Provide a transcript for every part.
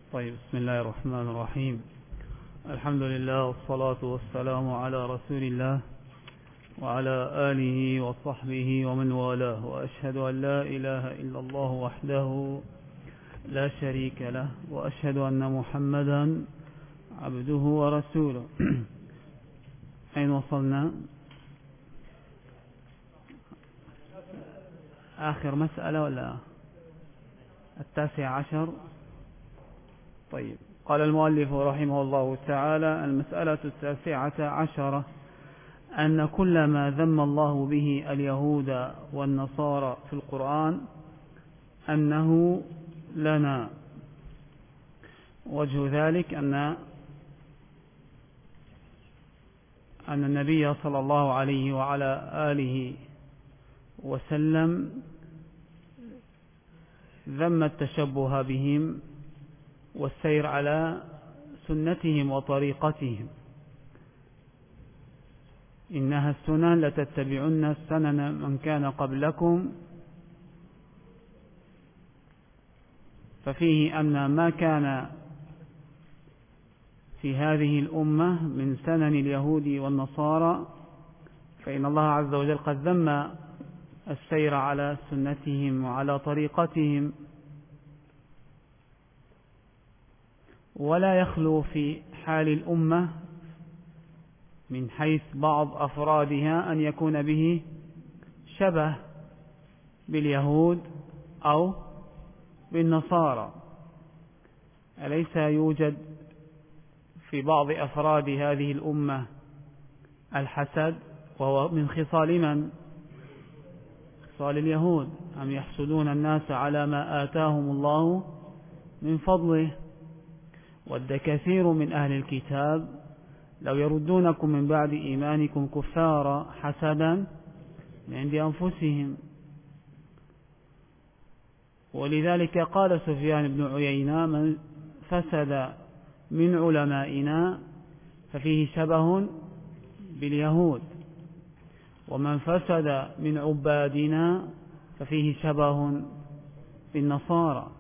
طيب، بسم الله الرحمن الرحيم. الحمد لله والصلاة والسلام على رسول الله وعلى آله وصحبه ومن والاه، وأشهد أن لا إله إلا الله وحده لا شريك له، وأشهد أن محمدا عبده ورسوله. أين وصلنا؟ آخر مسألة ولا 19؟ طيب، قال المؤلف رحمه الله تعالى: المسألة 19 أن كل ما ذم الله به اليهود والنصارى في القرآن أنه لنا. وجه ذلك أن النبي صلى الله عليه وعلى آله وسلم ذم التشبه بهم والسير على سنتهم وطريقتهم. إنها السنن لتتبعن سنن من كان قبلكم، ففيه أن ما كان في هذه الأمة من سنن اليهود والنصارى فإن الله عز وجل قد ذم السير على سنتهم وعلى طريقتهم. ولا يخلو في حال الأمة من حيث بعض أفرادها أن يكون به شبه باليهود أو بالنصارى. أليس يوجد في بعض أفراد هذه الأمة الحسد، وهو من خصال من؟ خصال اليهود. أم يحسدون الناس على ما آتاهم الله من فضله؟ ود كثير من أهل الكتاب لو يردونكم من بعد إيمانكم كفارا حسدا من عند أنفسهم. ولذلك قال سفيان بن عيينة: من فسد من علمائنا ففيه شبه باليهود، ومن فسد من عبادنا ففيه شبه بالنصارى.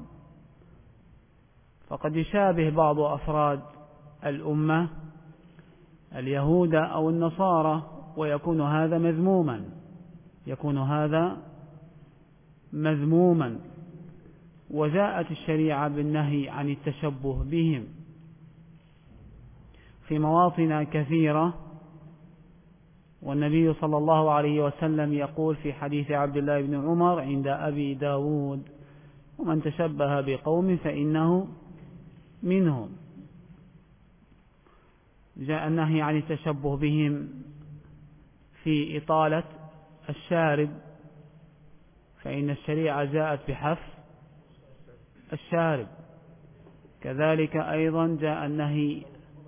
فقد يشابه بعض أفراد الأمة اليهود أو النصارى، ويكون هذا مذموما. وجاءت الشريعة بالنهي عن التشبه بهم في مواطن كثيرة. والنبي صلى الله عليه وسلم يقول في حديث عبد الله بن عمر عند أبي داود: ومن تشبه بقوم فإنه منهم. جاء النهي عن التشبه بهم في إطالة الشارب، فإن الشريعة جاءت بحف الشارب. كذلك أيضا جاء النهي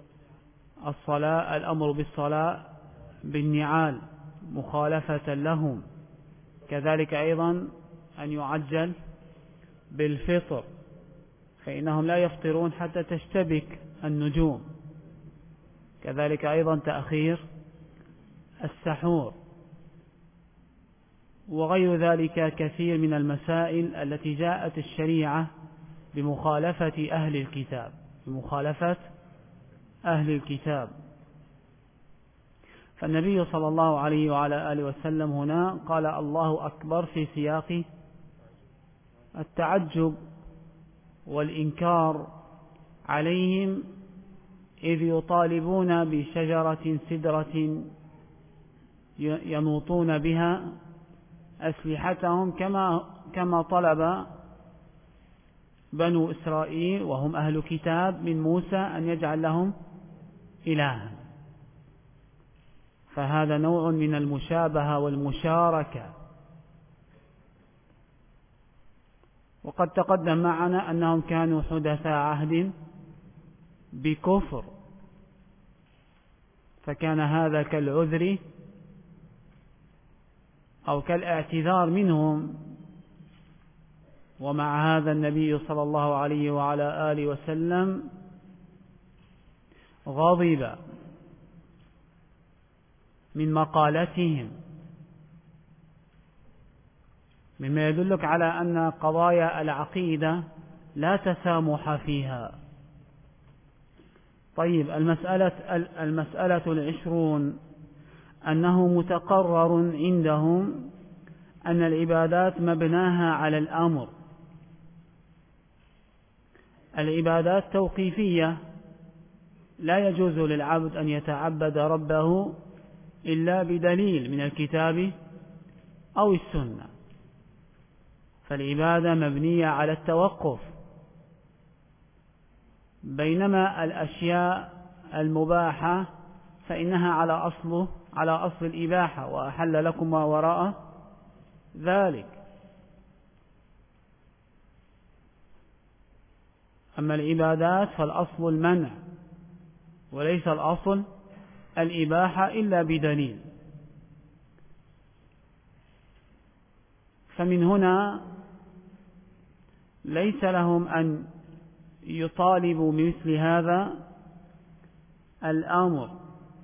الأمر بالصلاة بالنعال مخالفة لهم. كذلك أيضا أن يعجل بالفطر، فإنهم لا يفطرون حتى تشتبك النجوم. كذلك أيضا تأخير السحور، وغير ذلك كثير من المسائل التي جاءت الشريعة بمخالفة أهل الكتاب. فالنبي صلى الله عليه وعلى آله وسلم هنا قال الله أكبر في سياق التعجب والإنكار عليهم، إذ يطالبون بشجرة سدرة ينوطون بها أسلحتهم كما طلب بنو إسرائيل وهم أهل كتاب من موسى أن يجعل لهم إلها. فهذا نوع من المشابهة والمشاركة. وقد تقدم معنا أنهم كانوا حدثاء عهد بكفر، فكان هذا كالعذر أو كالاعتذار منهم. ومع هذا النبي صلى الله عليه وعلى آله وسلم غضب من مقالتهم، مما يدلك على أن قضايا العقيدة لا تسامح فيها، طيب، المسألة 20 أنه متقرر عندهم أن العبادات مبناها على الأمر. العبادات توقيفية، لا يجوز للعبد أن يتعبد ربه إلا بدليل من الكتاب أو السنة، فالعبادة مبنية على التوقف، بينما الأشياء المباحة فإنها على أصل الإباحة، وأحل لكم ما وراء ذلك. أما العبادات فالأصل المنع، وليس الأصل الإباحة إلا بدليل. فمن هنا ليس لهم أن يطالبوا بمثل هذا الأمر.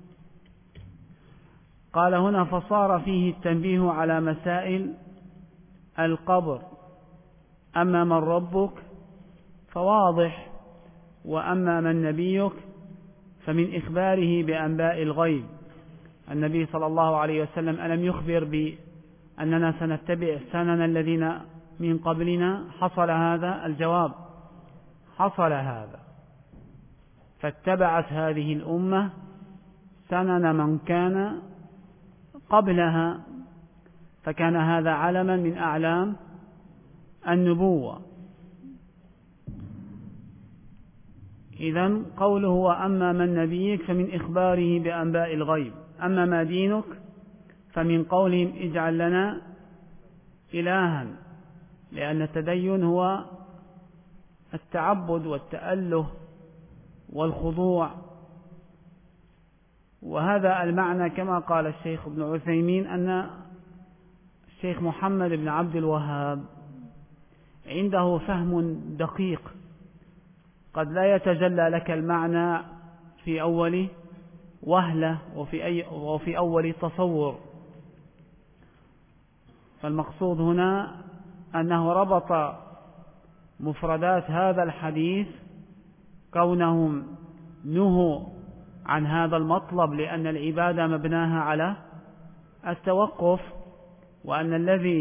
قال هنا: فصار فيه التنبيه على مسائل القبر. أما من ربك فواضح، وأما من نبيك فمن إخباره بأنباء الغيب. النبي صلى الله عليه وسلم ألم يخبر بأننا سنتبع سنن الذين من قبلنا؟ حصل هذا؟ الجواب: حصل هذا، فاتبعت هذه الأمة سنن من كان قبلها، فكان هذا علما من أعلام النبوة. إذن قوله: وأما من نبيك فمن إخباره بأنباء الغيب. أما ما دينك فمن قولهم: اجعل لنا إلها، لأن التدين هو التعبد والتأله والخضوع، وهذا المعنى كما قال الشيخ ابن عثيمين أن الشيخ محمد بن عبد الوهاب عنده فهم دقيق، قد لا يتجلى لك المعنى في أول وهلة وفي أول تصور. فالمقصود هنا أنه ربط مفردات هذا الحديث، كونهم نهوا عن هذا المطلب لأن العبادة مبناها على التوقف، وأن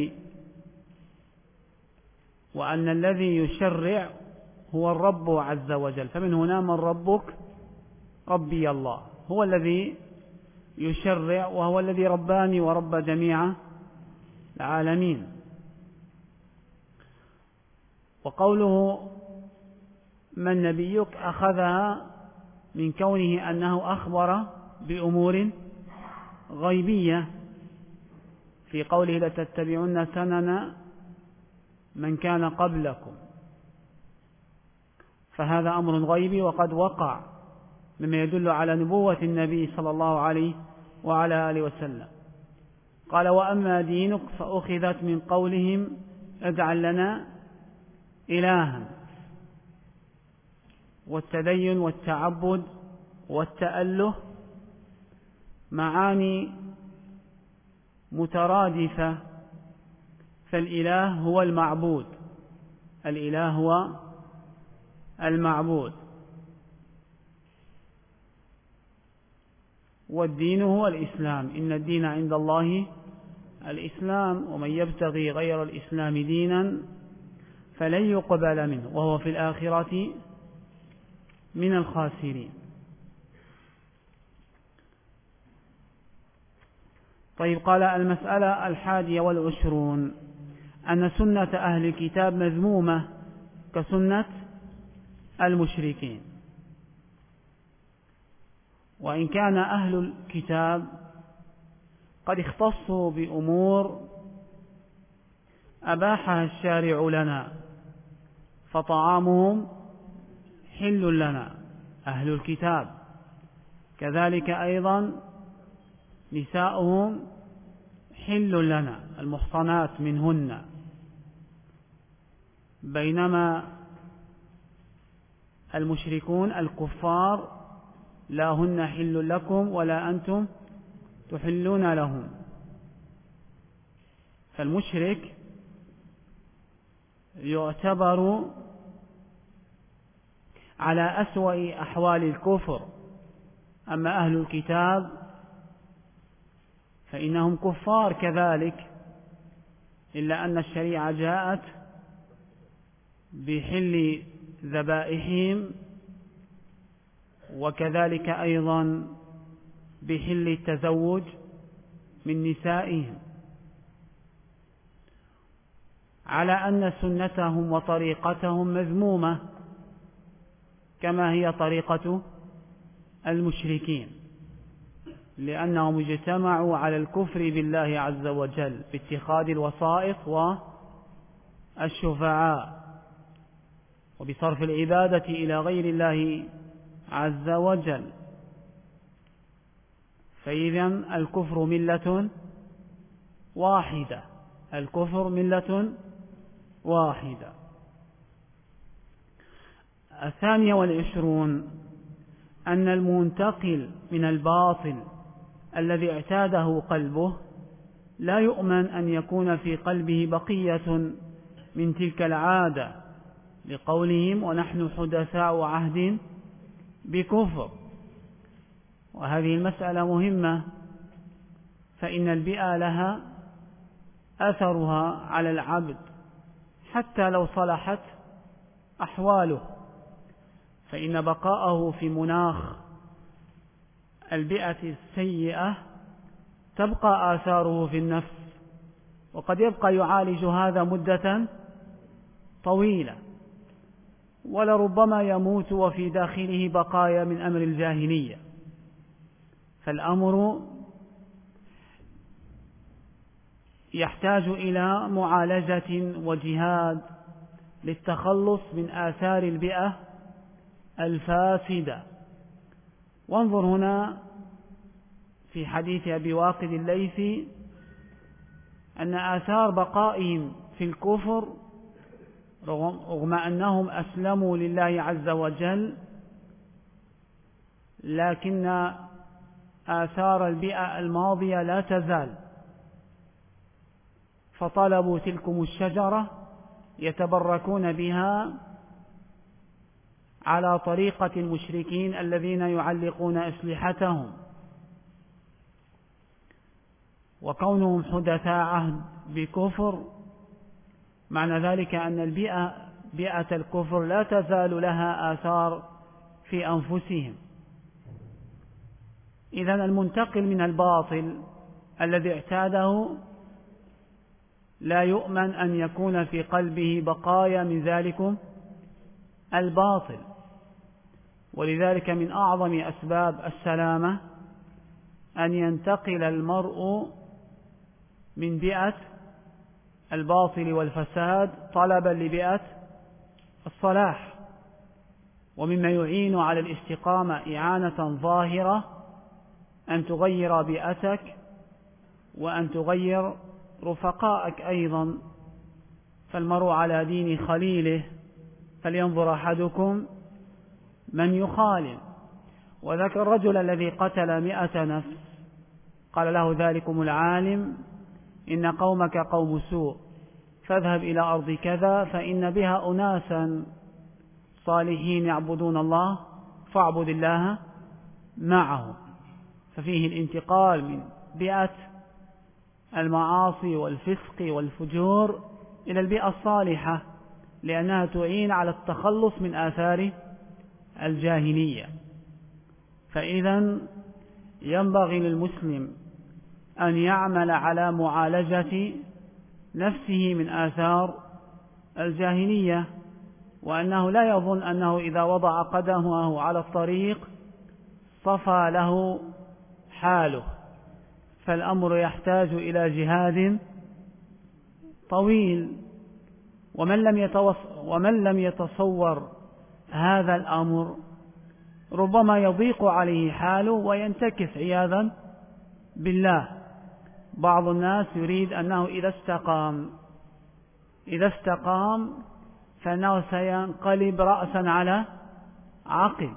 الذي يشرع هو الرب عز وجل. فمن هنا: من ربك؟ ربي الله، هو الذي يشرع، وهو الذي رباني ورب جميع العالمين. وقوله: من نبيك أخذها من كونه أنه أخبر بأمور غيبية، في قوله: لتتبعن سنن من كان قبلكم، فهذا أمر غيبي وقد وقع، مما يدل على نبوة النبي صلى الله عليه وعلى آله وسلم. قال: وأما دينك فأخذت من قولهم: اجعل لنا إلها. والتدين والتعبد والتأله معاني مترادفة، فالإله هو المعبود، الإله هو المعبود، والدين هو الإسلام. إن الدين عند الله الإسلام، ومن يبتغي غير الإسلام دينا فلن يقبل منه وهو في الآخرة من الخاسرين. طيب، قال: المسألة 21 أن سنة أهل الكتاب مذمومة كسنة المشركين. وإن كان أهل الكتاب قد اختصوا بأمور أباحها الشارع لنا، فطعامهم حل لنا أهل الكتاب، كذلك أيضا نساؤهم حل لنا المحصنات منهن، بينما المشركون الكفار لا هن حل لكم ولا أنتم تحلون لهم. فالمشرك يعتبر على أسوأ أحوال الكفر. أما أهل الكتاب فإنهم كفار كذلك، إلا أن الشريعة جاءت بحل ذبائحهم، وكذلك أيضا بحل التزوج من نسائهم، على أن سنتهم وطريقتهم مذمومة كما هي طريقة المشركين، لأنهم اجتمعوا على الكفر بالله عز وجل باتخاذ الوسائط والشفعاء وبصرف العبادة إلى غير الله عز وجل. فإذن الكفر ملة واحدة، الكفر ملة واحدة. 22 أن المنتقل من الباطل الذي اعتاده قلبه لا يؤمن أن يكون في قلبه بقية من تلك العادة، لقولهم ونحن حدثاء عهد بكفر. وهذه المسألة مهمة، فإن البيئة لها أثرها على العبد حتى لو صلحت أحواله، فإن بقاءه في مناخ البيئة السيئة تبقى آثاره في النفس، وقد يبقى يعالج هذا مدة طويلة، ولربما يموت وفي داخله بقايا من أمر الجاهلية. فالأمر يحتاج إلى معالجة وجهاد للتخلص من آثار البيئة الفاسدة. وانظر هنا في حديث أبي واقد الليثي أن آثار بقائهم في الكفر رغم أنهم أسلموا لله عز وجل، لكن آثار البيئة الماضية لا تزال، فطلبوا تلكم الشجرة يتبركون بها على طريقة المشركين الذين يعلقون أسلحتهم. وكونهم حدثاء عهد بكفر معنى ذلك أن بيئة الكفر لا تزال لها آثار في أنفسهم. إذن المنتقل من الباطل الذي اعتاده لا يؤمن أن يكون في قلبه بقايا من ذلك الباطل. ولذلك من أعظم أسباب السلامة أن ينتقل المرء من بيئة الباطل والفساد طلبا لبيئة الصلاح. ومما يعين على الاستقامة إعانة ظاهرة أن تغير بيئتك وأن تغير رفقائك أيضا، فالمرء على دين خليله فلينظر أحدكم من يخالل. وذاك الرجل الذي قتل 100 نفس قال له ذلكم العالم إن قومك قوم سوء، فاذهب إلى أرض كذا فإن بها أناسا صالحين يعبدون الله فاعبد الله معهم. ففيه الانتقال من بيئة المعاصي والفسق والفجور إلى البيئة الصالحة، لأنها تعين على التخلص من آثار الجاهلية. فإذا ينبغي للمسلم أن يعمل على معالجة نفسه من آثار الجاهلية، وأنه لا يظن أنه إذا وضع قدمه على الطريق صفى له حاله، فالأمر يحتاج إلى جهاد طويل. ومن لم يتصور هذا الأمر ربما يضيق عليه حاله وينتكس عياذا بالله. بعض الناس يريد أنه إذا استقام فإنه سينقلب رأسا على عقب،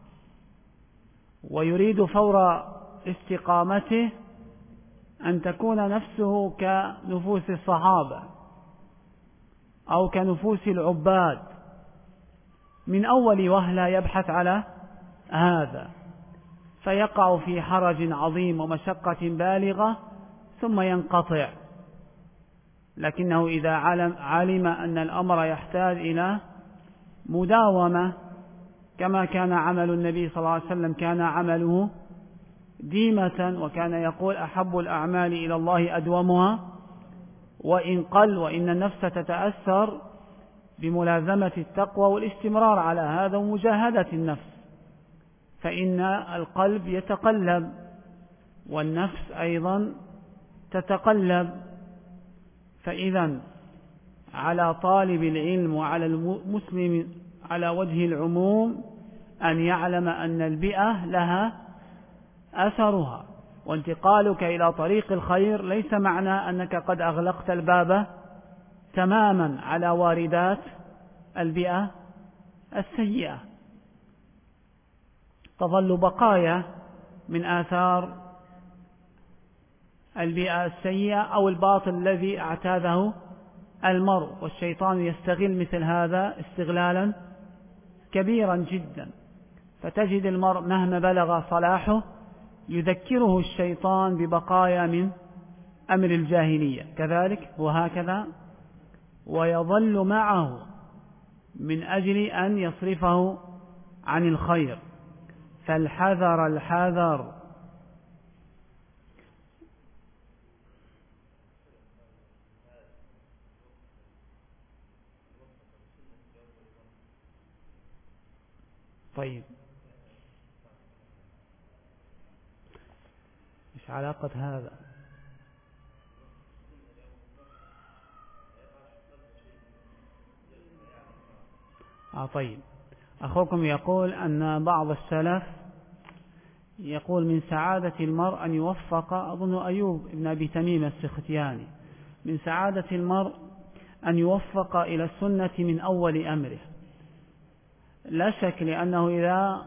ويريد فور استقامته أن تكون نفسه كنفوس الصحابة أو كنفوس العباد، من أول وهلة يبحث على هذا، فيقع في حرج عظيم ومشقة بالغة ثم ينقطع. لكنه إذا علم أن الأمر يحتاج إلى مداومة، كما كان عمل النبي صلى الله عليه وسلم، كان عمله ديمة، وكان يقول: أحب الأعمال إلى الله أدومها وإن قل، وإن النفس تتأثر بملازمة التقوى والاستمرار على هذا ومجاهدة النفس، فإن القلب يتقلب والنفس أيضا تتقلب. فإذا على طالب العلم وعلى المسلم على وجه العموم أن يعلم أن البيئة لها أثرها، وانتقالك إلى طريق الخير ليس معنى أنك قد أغلقت الباب تماما على واردات البيئة السيئة، تظل بقايا من آثار البيئة السيئة أو الباطل الذي اعتاده المرء، والشيطان يستغل مثل هذا استغلالا كبيرا جدا. فتجد المرء مهما بلغ صلاحه يذكره الشيطان ببقايا من أمر الجاهلية كذلك وهكذا، ويظل معه من أجل أن يصرفه عن الخير. فالحذر الحذر. طيب، مش علاقة هذا؟ طيب، أخوكم يقول أن بعض السلف يقول من سعادة المرء أن يوفق، أظن أيوب بن أبي تميم السختياني، من سعادة المرء أن يوفق إلى السنة من أول أمره. لا شك، لأنه إذا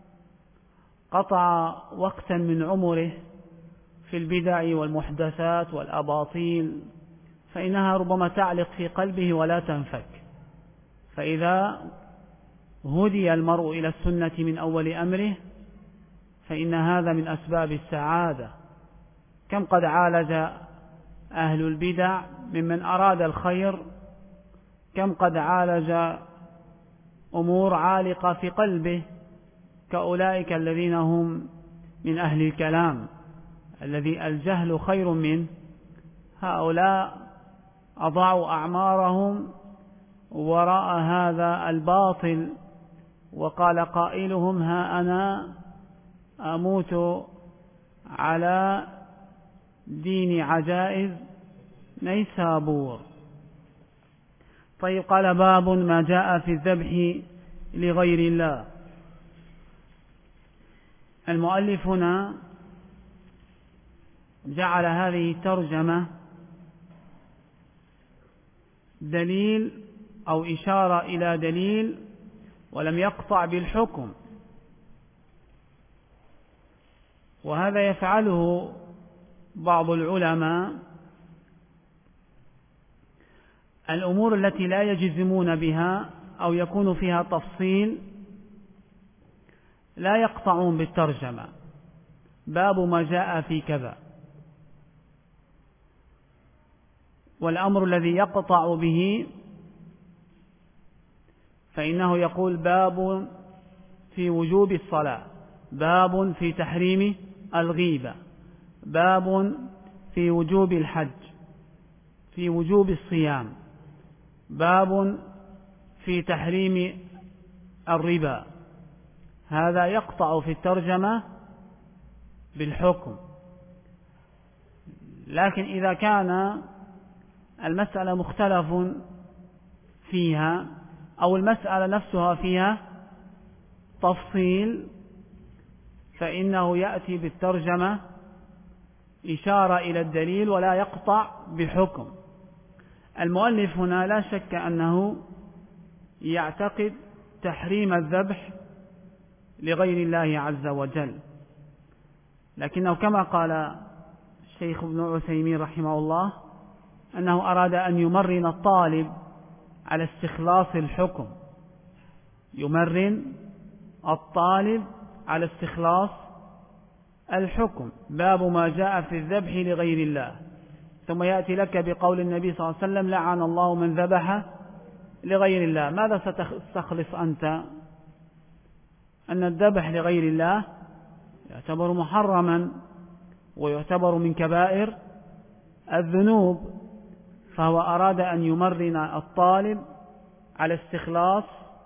قطع وقتا من عمره في البدع والمحدثات والأباطيل فإنها ربما تعلق في قلبه ولا تنفك. فإذا هدي المرء إلى السنة من أول أمره فإن هذا من أسباب السعادة. كم قد عالج أهل البدع ممن أراد الخير، كم قد عالج أمور عالقة في قلبه، كأولئك الذين هم من أهل الكلام، الذي الجهل خير من هؤلاء، أضاعوا أعمارهم وراء هذا الباطل. وقال قائلهم: ها أنا أموت على دين عجائز نيسابور. طيب، قال: باب ما جاء في الذبح لغير الله. المؤلف هنا جعل هذه الترجمة دليل أو إشارة إلى دليل، ولم يقطع بالحكم، وهذا يفعله بعض العلماء. الأمور التي لا يجزمون بها أو يكون فيها تفصيل لا يقطعون بالترجمة: باب ما جاء في كذا. والأمر الذي يقطع به فإنه يقول: باب في وجوب الصلاة، باب في تحريم الغيبة، باب في وجوب الحج، في وجوب الصيام، باب في تحريم الربا. هذا يقطع في الترجمة بالحكم. لكن إذا كان المسألة مختلف فيها أو المسألة نفسها فيها تفصيل فإنه يأتي بالترجمة إشارة إلى الدليل ولا يقطع بحكم. المؤلف هنا لا شك أنه يعتقد تحريم الذبح لغير الله عز وجل، لكنه كما قال الشيخ ابن عثيمين رحمه الله أنه أراد أن يمرن الطالب على استخلاص الحكم، يمرن الطالب على استخلاص الحكم. باب ما جاء في الذبح لغير الله. ثم يأتي لك بقول النبي صلى الله عليه وسلم لعن الله من ذبح لغير الله. ماذا ستستخلص أنت؟ أن الذبح لغير الله يعتبر محرما ويعتبر من كبائر الذنوب، فهو أراد أن يمرن الطالب على استخلاص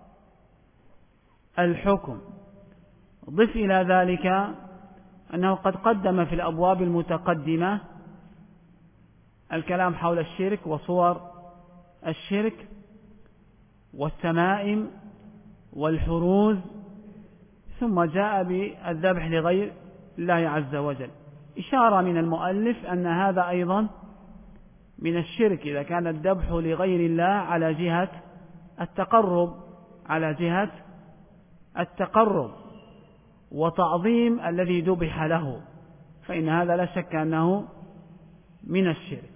الحكم. ضف إلى ذلك أنه قد قدم في الأبواب المتقدمة الكلام حول الشرك وصور الشرك والتمائم والحروز، ثم جاء بالذبح لغير الله عز وجل. إشارة من المؤلف أن هذا أيضا من الشرك إذا كان الذبح لغير الله على جهة التقرب وتعظيم الذي ذبح له، فإن هذا لا شك أنه من الشرك.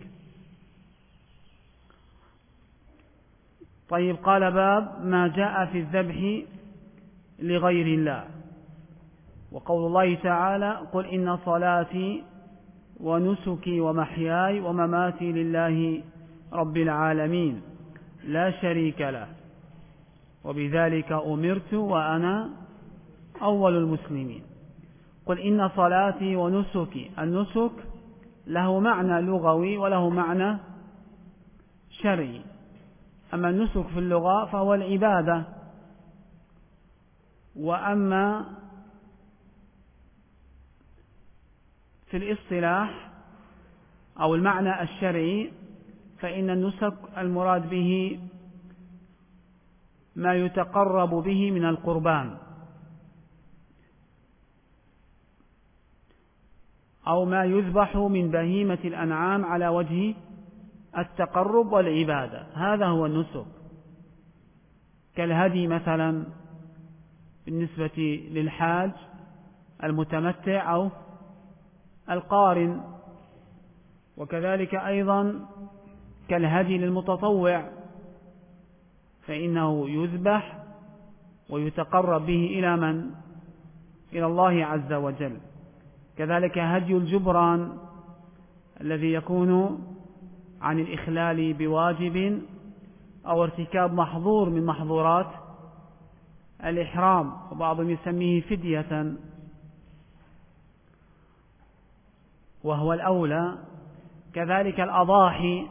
طيب، قال باب ما جاء في الذبح لغير الله. وقول الله تعالى قل إن صلاتي ونسكي ومحياي ومماتي لله رب العالمين لا شريك له وبذلك أمرت وأنا أول المسلمين. قل إن صلاتي ونسكي. النسك له معنى لغوي وله معنى شرعي. أما النسك في اللغة فهو العبادة، وأما في الاصطلاح أو المعنى الشرعي فإن النسك المراد به ما يتقرب به من القربان أو ما يذبح من بهيمة الأنعام على وجه التقرب والعبادة، هذا هو النسك، كالهدي مثلا بالنسبة للحاج المتمتع أو القارن، وكذلك أيضا كالهدي للمتطوع فإنه يذبح ويتقرب به إلى من؟ إلى الله عز وجل. كذلك هدي الجبران الذي يكون عن الإخلال بواجب أو ارتكاب محظور من محظورات الإحرام، وبعضهم يسميه فدية وهو الأولى. كذلك الأضاحي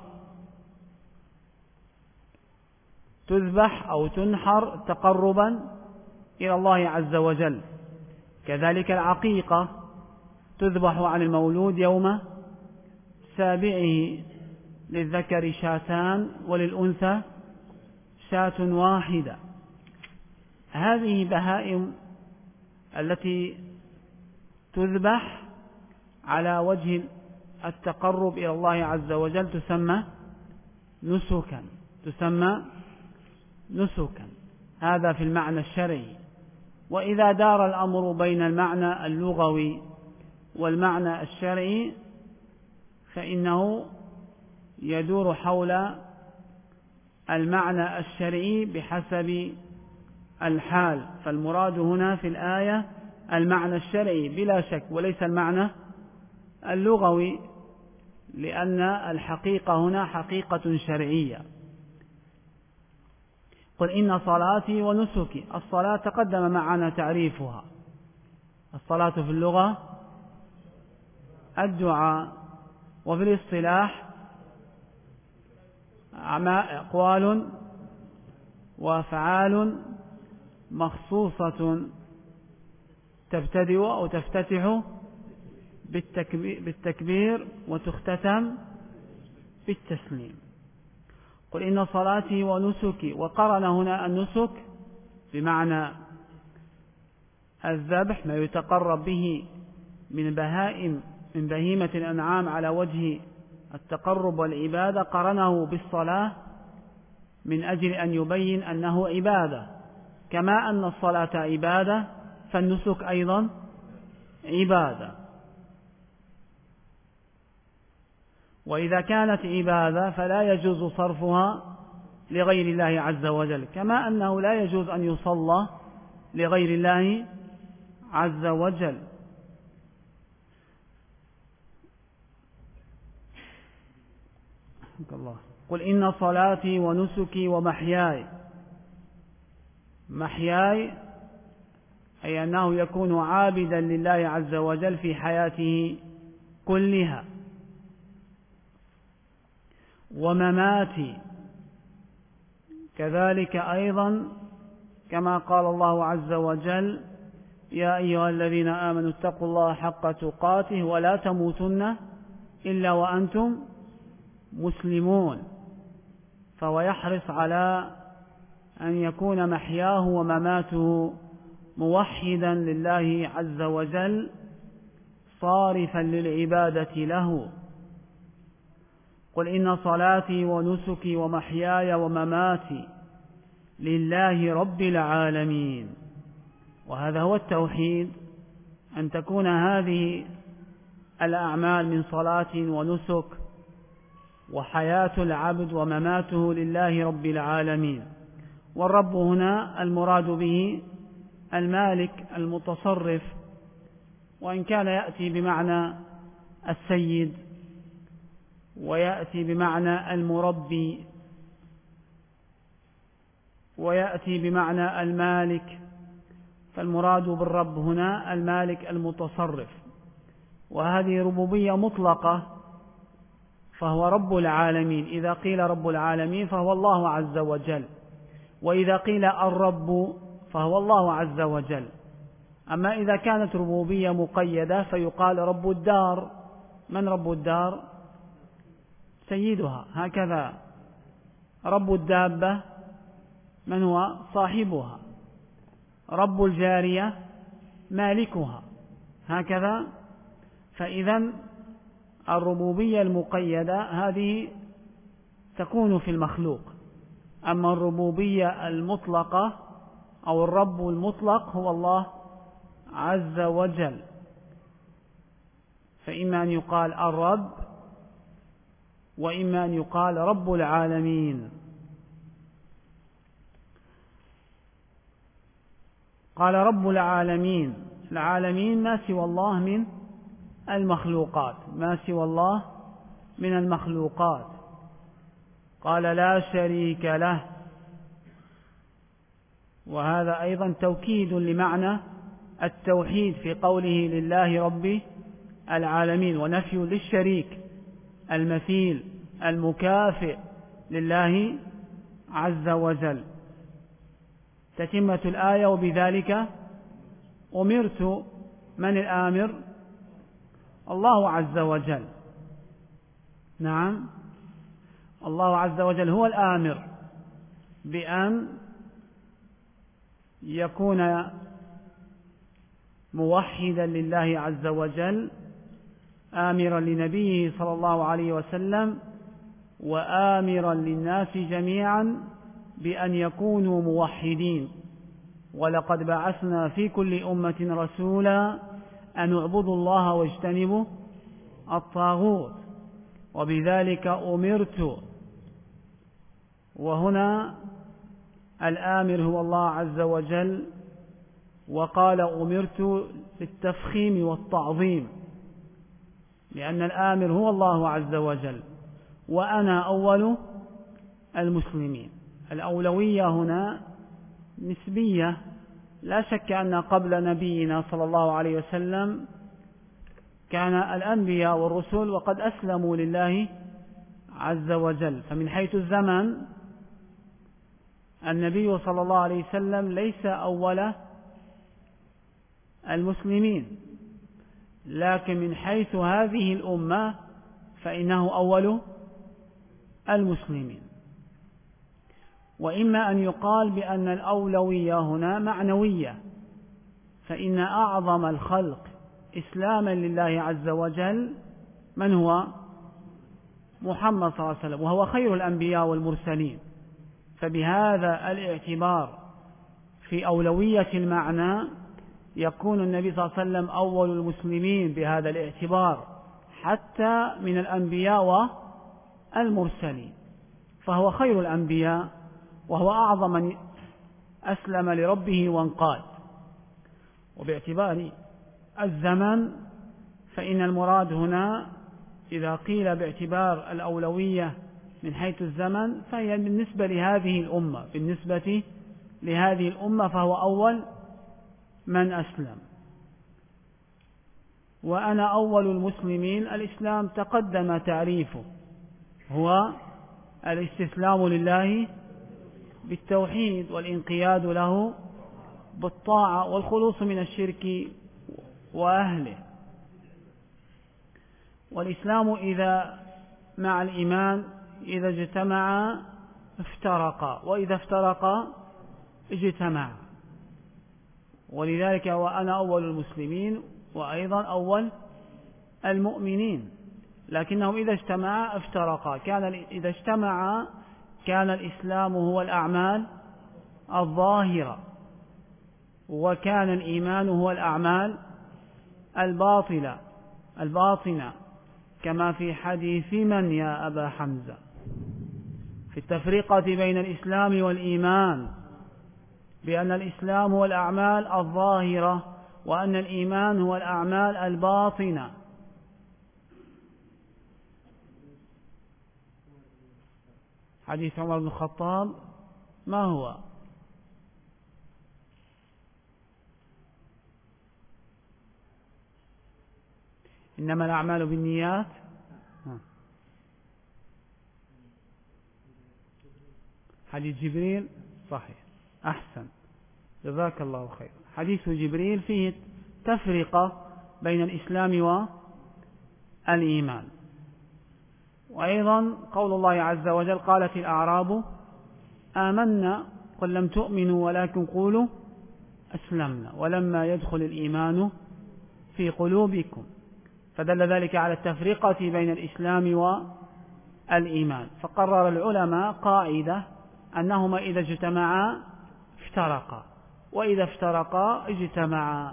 تذبح أو تنحر تقربا إلى الله عز وجل. كذلك العقيقة تذبح عن المولود يوم سابعه، للذكر شاتان وللأنثى شاة واحدة. هذه بهائم التي تذبح على وجه التقرب إلى الله عز وجل تسمى نسكا. هذا في المعنى الشرعي. وإذا دار الأمر بين المعنى اللغوي والمعنى الشرعي فإنه يدور حول المعنى الشرعي بحسب الحال، فالمراد هنا في الآية المعنى الشرعي بلا شك وليس المعنى اللغوي، لأن الحقيقة هنا حقيقة شرعية. قل إن صلاتي ونسكي. الصلاة تقدم معنا تعريفها. الصلاة في اللغة الدعاء، وفي الاصطلاح أقوال وأفعال مخصوصة تبتدئ أو تفتتح بالتكبير وتختتم بالتسليم. قل إن صلاتي ونسكي. وقرن هنا النسك بمعنى الذبح، ما يتقرب به من بهيمة الأنعام على وجه التقرب والعبادة، قرنه بالصلاة من أجل أن يبين أنه عبادة، كما أن الصلاة عبادة فالنسك أيضا عبادة. وإذا كانت عبادة فلا يجوز صرفها لغير الله عز وجل، كما أنه لا يجوز أن يصلى لغير الله عز وجل. قل إن صلاتي ونسكي ومحياي، محياي أي أنه يكون عابدا لله عز وجل في حياته كلها، ومماتي كذلك أيضا، كما قال الله عز وجل: يا أيها الذين آمنوا اتقوا الله حق تقاته ولا تموتن إلا وأنتم مسلمون. فهو يحرص على أن يكون محياه ومماته موحدا لله عز وجل، صارفا للعبادة له. قل إن صلاتي ونسكي ومحياي ومماتي لله رب العالمين. وهذا هو التوحيد، أن تكون هذه الأعمال من صلاة ونسك وحياة العبد ومماته لله رب العالمين. والرب هنا المراد به المالك المتصرف، وإن كان يأتي بمعنى السيد ويأتي بمعنى المربي ويأتي بمعنى المالك، فالمراد بالرب هنا المالك المتصرف. وهذه ربوبية مطلقة، فهو رب العالمين. إذا قيل رب العالمين فهو الله عز وجل، وإذا قيل الرب فهو الله عز وجل. أما إذا كانت ربوبية مقيدة فيقال رب الدار. من رب الدار؟ سيدها، هكذا. رب الدابة من هو؟ صاحبها. رب الجارية مالكها، هكذا. فإذا الربوبية المقيدة هذه تكون في المخلوق، أما الربوبية المطلقة أو الرب المطلق هو الله عز وجل. فإما أن يقال الرب، وإما أن يقال رب العالمين. قال رب العالمين، العالمين ما سوى الله من المخلوقات، ما سوى الله من المخلوقات. قال لا شريك له، وهذا أيضا توكيد لمعنى التوحيد في قوله لله رب العالمين، ونفي للشريك المثيل المكافئ لله عز وجل. تتمة الآية: وبذلك أمرت. من الآمر؟ الله عز وجل. نعم، الله عز وجل هو الآمر بأن يكون موحدا لله عز وجل، آمرا لنبيه صلى الله عليه وسلم، وآمرا للناس جميعا بأن يكونوا موحدين. ولقد بعثنا في كل أمة رسولا أن اعبدوا الله واجتنبوا الطاغوت، وبذلك أمرت. وهنا الآمر هو الله عز وجل، وقال أمرت بالتفخيم والتعظيم، لأن الآمر هو الله عز وجل، وأنا أول المسلمين. الأولوية هنا نسبية، لا شك أن قبل نبينا صلى الله عليه وسلم كان الأنبياء والرسل وقد أسلموا لله عز وجل. فمن حيث الزمن النبي صلى الله عليه وسلم ليس أول المسلمين، لكن من حيث هذه الأمة فإنه أول المسلمين. وإما أن يقال بأن الأولوية هنا معنوية، فإن أعظم الخلق إسلاما لله عز وجل من هو؟ محمد صلى الله عليه وسلم، وهو خير الأنبياء والمرسلين. فبهذا الاعتبار في أولوية المعنى يكون النبي صلى الله عليه وسلم أول المسلمين بهذا الاعتبار، حتى من الأنبياء والمرسلين، فهو خير الأنبياء وهو أعظم من أسلم لربه وانقاد. وباعتبار الزمن فإن المراد هنا إذا قيل باعتبار الأولوية من حيث الزمن فهي بالنسبة لهذه الأمة فهو أول من أسلم. وأنا أول المسلمين، الإسلام تقدم تعريفه، هو الاستسلام لله بالتوحيد والانقياد له بالطاعة والخلوص من الشرك وأهله. والإسلام إذا مع الإيمان إذا اجتمع افترقا، وإذا افترقا اجتمع. ولذلك وأنا أول المسلمين وأيضا أول المؤمنين، لكنهم إذا اجتمعا افترقا. إذا اجتمعا كان الإسلام هو الأعمال الظاهرة، وكان الإيمان هو الأعمال الباطنة، كما في حديث من يا أبا حمزة في التفرقة بين الإسلام والإيمان، بأن الإسلام هو الأعمال الظاهرة وأن الإيمان هو الأعمال الباطنة. حديث عمر بن الخطاب ما هو؟ إنما الأعمال بالنيات. حديث جبريل صحيح، أحسن، جزاك الله خير. حديث جبريل فيه تفرقة بين الإسلام والإيمان. وأيضا قول الله عز وجل: قالت الأعراب آمنا قل لم تؤمنوا ولكن قولوا أسلمنا ولما يدخل الإيمان في قلوبكم. فدل ذلك على التفرقة بين الإسلام والإيمان. فقرر العلماء قاعدة أنهما إذا اجتمعا افترقا، وإذا افترقا اجتمعا.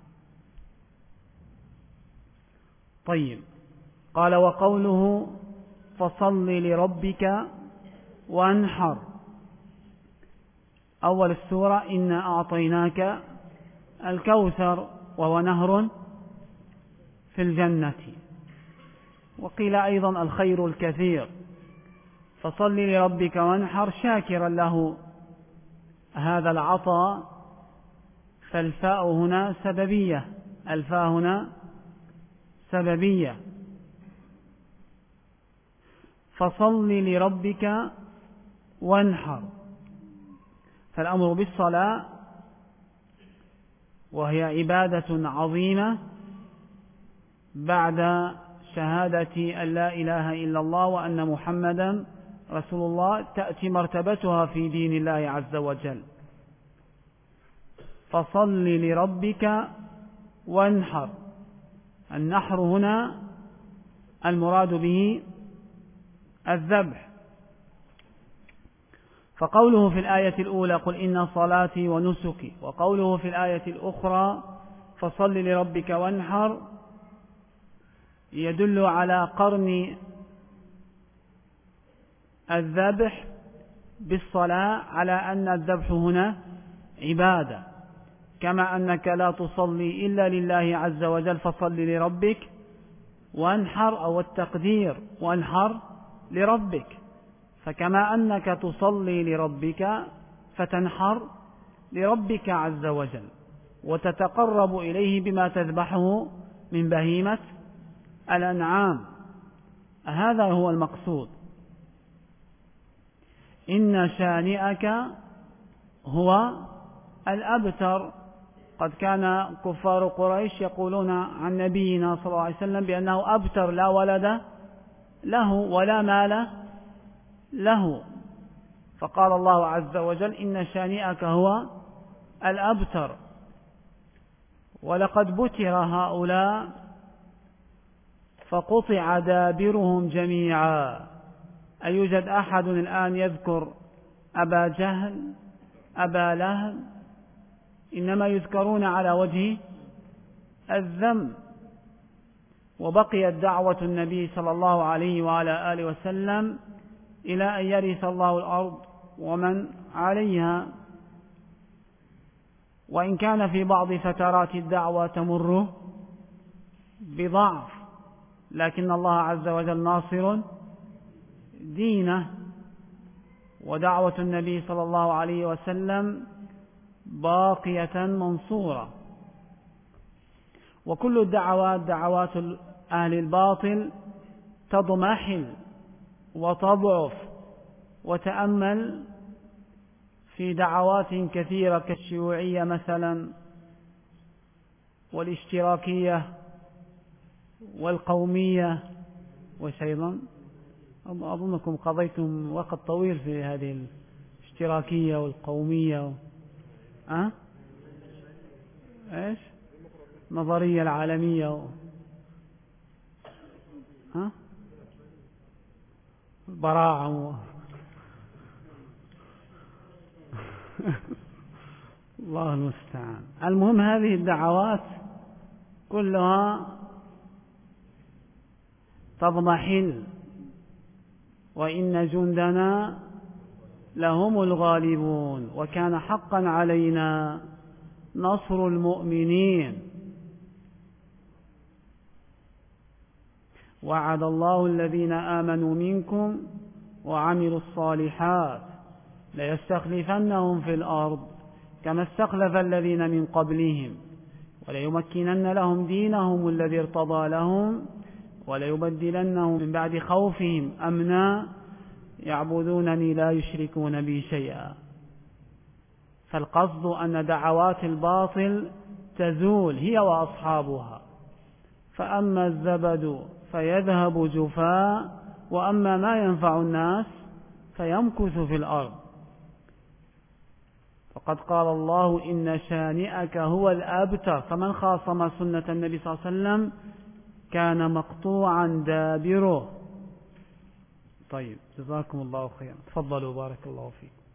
طيب، قال: وقوله فصل لربك وانحر، أول السورة: إنا أعطيناك الكوثر وهو نهر في الجنة. وقيل أيضا الخير الكثير. فصل لربك وانحر شاكرا له هذا العطاء، فالفاء هنا سببية، الفاء هنا سببية. فصل لربك وانحر، فالأمر بالصلاة وهي عبادة عظيمة بعد شهادة أن لا إله إلا الله وأن محمدا رسول الله، تأتي مرتبتها في دين الله عز وجل. فصل لربك وانحر، النحر هنا المراد به الذبح. فقوله في الآية الأولى: قل إن صلاتي ونسكي، وقوله في الآية الأخرى: فصل لربك وانحر، يدل على قرن الذبح بالصلاة، على أن الذبح هنا عبادة، كما أنك لا تصلي إلا لله عز وجل فصل لربك وانحر، أو التقدير وانحر لربك. فكما أنك تصلي لربك فتنحر لربك عز وجل وتتقرب إليه بما تذبحه من بهيمة الأنعام. هذا هو المقصود. إن شانئك هو الأبتر. قد كان كفار قريش يقولون عن نبينا صلى الله عليه وسلم بأنه أبتر، لا ولد له ولا مال له. فقال الله عز وجل: إن شانئك هو الأبتر. ولقد بتر هؤلاء فقطع دابرهم جميعا. أيوجد أحد الآن يذكر أبا جهل، أبا لهب؟ إنما يذكرون على وجه الذم. وبقيت دعوة النبي صلى الله عليه وعلى آله وسلم إلى أن يرث الله الأرض ومن عليها، وإن كان في بعض فترات الدعوة تمر بضعف، لكن الله عز وجل ناصر دينه، ودعوة النبي صلى الله عليه وسلم باقية منصورة. وكل الدعوات دعوات أهل الباطل تضمحل وتضعف. وتأمل في دعوات كثيرة كالشيوعية مثلا، والاشتراكية والقومية، وأيضا أظنكم قضيتم وقت طويل في هذه الاشتراكية والقومية إيش النظرية العالمية البراعة الله المستعان. المهم هذه الدعوات كلها تضمحل، وإن جندنا لهم الغالبون، وكان حقا علينا نصر المؤمنين. وعد الله الذين آمنوا منكم وعملوا الصالحات ليستخلفنهم في الأرض كما استخلف الذين من قبلهم وليمكنن لهم دينهم الذي ارتضى لهم وليبدلنهم من بعد خوفهم أمنا يعبدونني لا يشركون بي شيئا. فالقصد أن دعوات الباطل تزول هي وأصحابها، فأما الزبد فيذهب جفاء، وأما ما ينفع الناس فيمكث في الأرض. فقد قال الله إن شانئك هو الأبتر، فمن خاصم سنة النبي صلى الله عليه وسلم كان مقطوعا دابره. طيب، جزاكم الله خيرا، تفضلوا بارك الله فيكم.